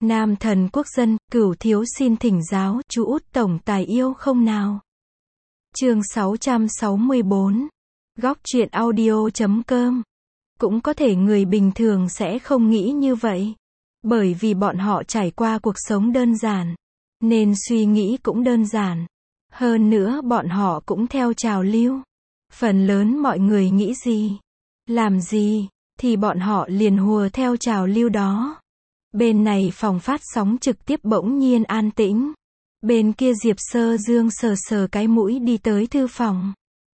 Nam thần quốc dân, cửu thiếu xin thỉnh giáo, chú út tổng tài yêu không nào? Chương 664. Góc truyện audio.com. Cũng có thể người bình thường sẽ không nghĩ như vậy. Bởi vì bọn họ trải qua cuộc sống đơn giản. Nên suy nghĩ cũng đơn giản. Hơn nữa bọn họ cũng theo trào lưu. Phần lớn mọi người nghĩ gì, làm gì, thì bọn họ liền hùa theo trào lưu đó. Bên này phòng phát sóng trực tiếp bỗng nhiên an tĩnh. Bên kia Diệp Sơ Dương sờ sờ cái mũi đi tới thư phòng.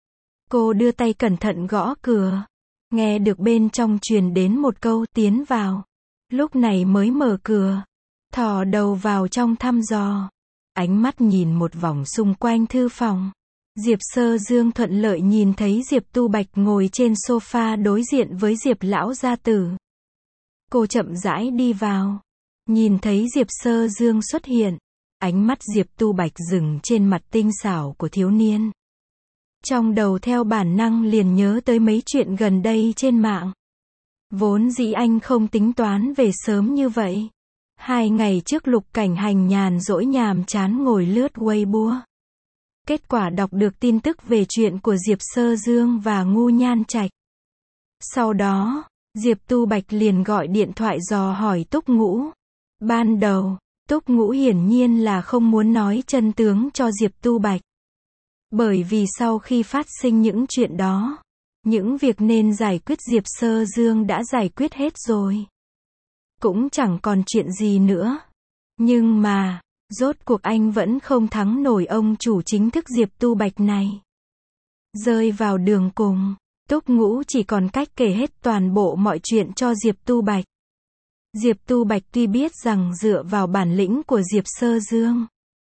Cô đưa tay cẩn thận gõ cửa. Nghe được bên trong truyền đến một câu tiến vào. Lúc này mới mở cửa. Thò đầu vào trong thăm dò. Ánh mắt nhìn một vòng xung quanh thư phòng. Diệp Sơ Dương thuận lợi nhìn thấy Diệp Tu Bạch ngồi trên sofa đối diện với Diệp lão gia tử. Cô chậm rãi đi vào. Nhìn thấy Diệp Sơ Dương xuất hiện. Ánh mắt Diệp Tu Bạch dừng trên mặt tinh xảo của thiếu niên. Trong đầu theo bản năng liền nhớ tới mấy chuyện gần đây trên mạng. Vốn dĩ anh không tính toán về sớm như vậy. 2 ngày trước Lục Cảnh Hành nhàn rỗi nhàm chán ngồi lướt Weibo. Kết quả đọc được tin tức về chuyện của Diệp Sơ Dương và Ngu Nhan Trạch. Sau đó, Diệp Tu Bạch liền gọi điện thoại dò hỏi Túc Ngũ. Ban đầu, Túc Ngũ hiển nhiên là không muốn nói chân tướng cho Diệp Tu Bạch. Bởi vì sau khi phát sinh những chuyện đó, những việc nên giải quyết Diệp Sơ Dương đã giải quyết hết rồi. Cũng chẳng còn chuyện gì nữa. Nhưng mà, rốt cuộc anh vẫn không thắng nổi ông chủ chính thức Diệp Tu Bạch này. Rơi vào đường cùng, Túc Ngũ chỉ còn cách kể hết toàn bộ mọi chuyện cho Diệp Tu Bạch. Diệp Tu Bạch tuy biết rằng dựa vào bản lĩnh của Diệp Sơ Dương,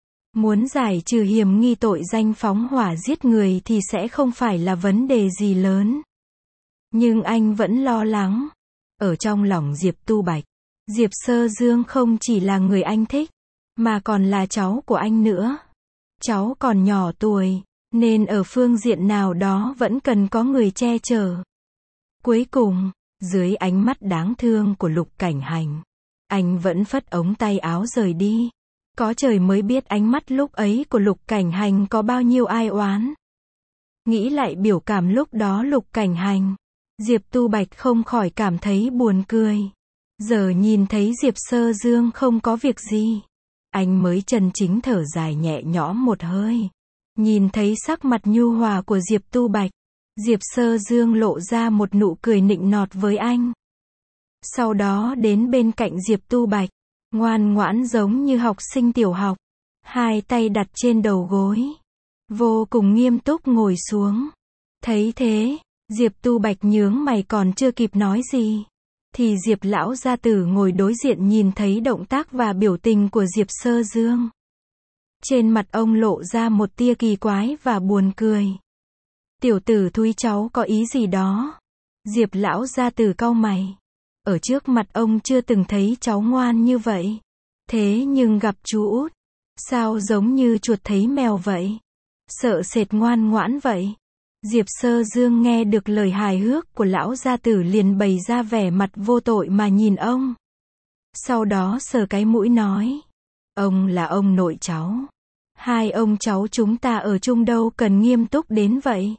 muốn giải trừ hiểm nghi tội danh phóng hỏa giết người thì sẽ không phải là vấn đề gì lớn. Nhưng anh vẫn lo lắng. Ở trong lòng Diệp Tu Bạch, Diệp Sơ Dương không chỉ là người anh thích, mà còn là cháu của anh nữa. Cháu còn nhỏ tuổi, nên ở phương diện nào đó vẫn cần có người che chở. Cuối cùng, dưới ánh mắt đáng thương của Lục Cảnh Hành, anh vẫn phất ống tay áo rời đi. Có trời mới biết ánh mắt lúc ấy của Lục Cảnh Hành có bao nhiêu ai oán. Nghĩ lại biểu cảm lúc đó Lục Cảnh Hành, Diệp Tu Bạch không khỏi cảm thấy buồn cười. Giờ nhìn thấy Diệp Sơ Dương không có việc gì, anh mới chân chính thở dài nhẹ nhõm một hơi. Nhìn thấy sắc mặt nhu hòa của Diệp Tu Bạch, Diệp Sơ Dương lộ ra một nụ cười nịnh nọt với anh. Sau đó đến bên cạnh Diệp Tu Bạch, ngoan ngoãn giống như học sinh tiểu học, 2 tay đặt trên đầu gối, vô cùng nghiêm túc ngồi xuống. Thấy thế, Diệp Tu Bạch nhướng mày còn chưa kịp nói gì, thì Diệp lão gia tử ngồi đối diện nhìn thấy động tác và biểu tình của Diệp Sơ Dương. Trên mặt ông lộ ra một tia kỳ quái và buồn cười. Tiểu tử thúi cháu có ý gì đó? Diệp lão gia tử cau mày. Ở trước mặt ông chưa từng thấy cháu ngoan như vậy. Thế nhưng gặp chú út, sao giống như chuột thấy mèo vậy? Sợ sệt ngoan ngoãn vậy? Diệp Sơ Dương nghe được lời hài hước của lão gia tử liền bày ra vẻ mặt vô tội mà nhìn ông. Sau đó sờ cái mũi nói. Ông là ông nội cháu. 2 ông cháu chúng ta ở chung đâu cần nghiêm túc đến vậy.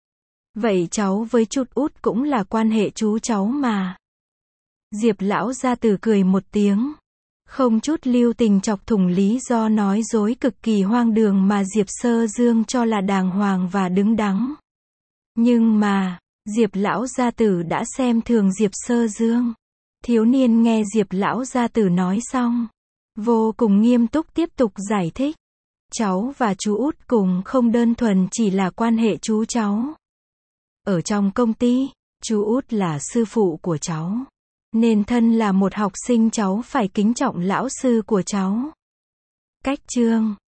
Vậy cháu với chút út cũng là quan hệ chú cháu mà. Diệp lão gia tử cười một tiếng. Không chút lưu tình chọc thủng lý do nói dối cực kỳ hoang đường mà Diệp Sơ Dương cho là đàng hoàng và đứng đắn. Nhưng mà, Diệp lão gia tử đã xem thường Diệp Sơ Dương. Thiếu niên nghe Diệp lão gia tử nói xong, vô cùng nghiêm túc tiếp tục giải thích. Cháu và chú út cùng không đơn thuần chỉ là quan hệ chú cháu. Ở trong công ty, chú út là sư phụ của cháu. Nên thân là một học sinh cháu phải kính trọng lão sư của cháu. Cách chương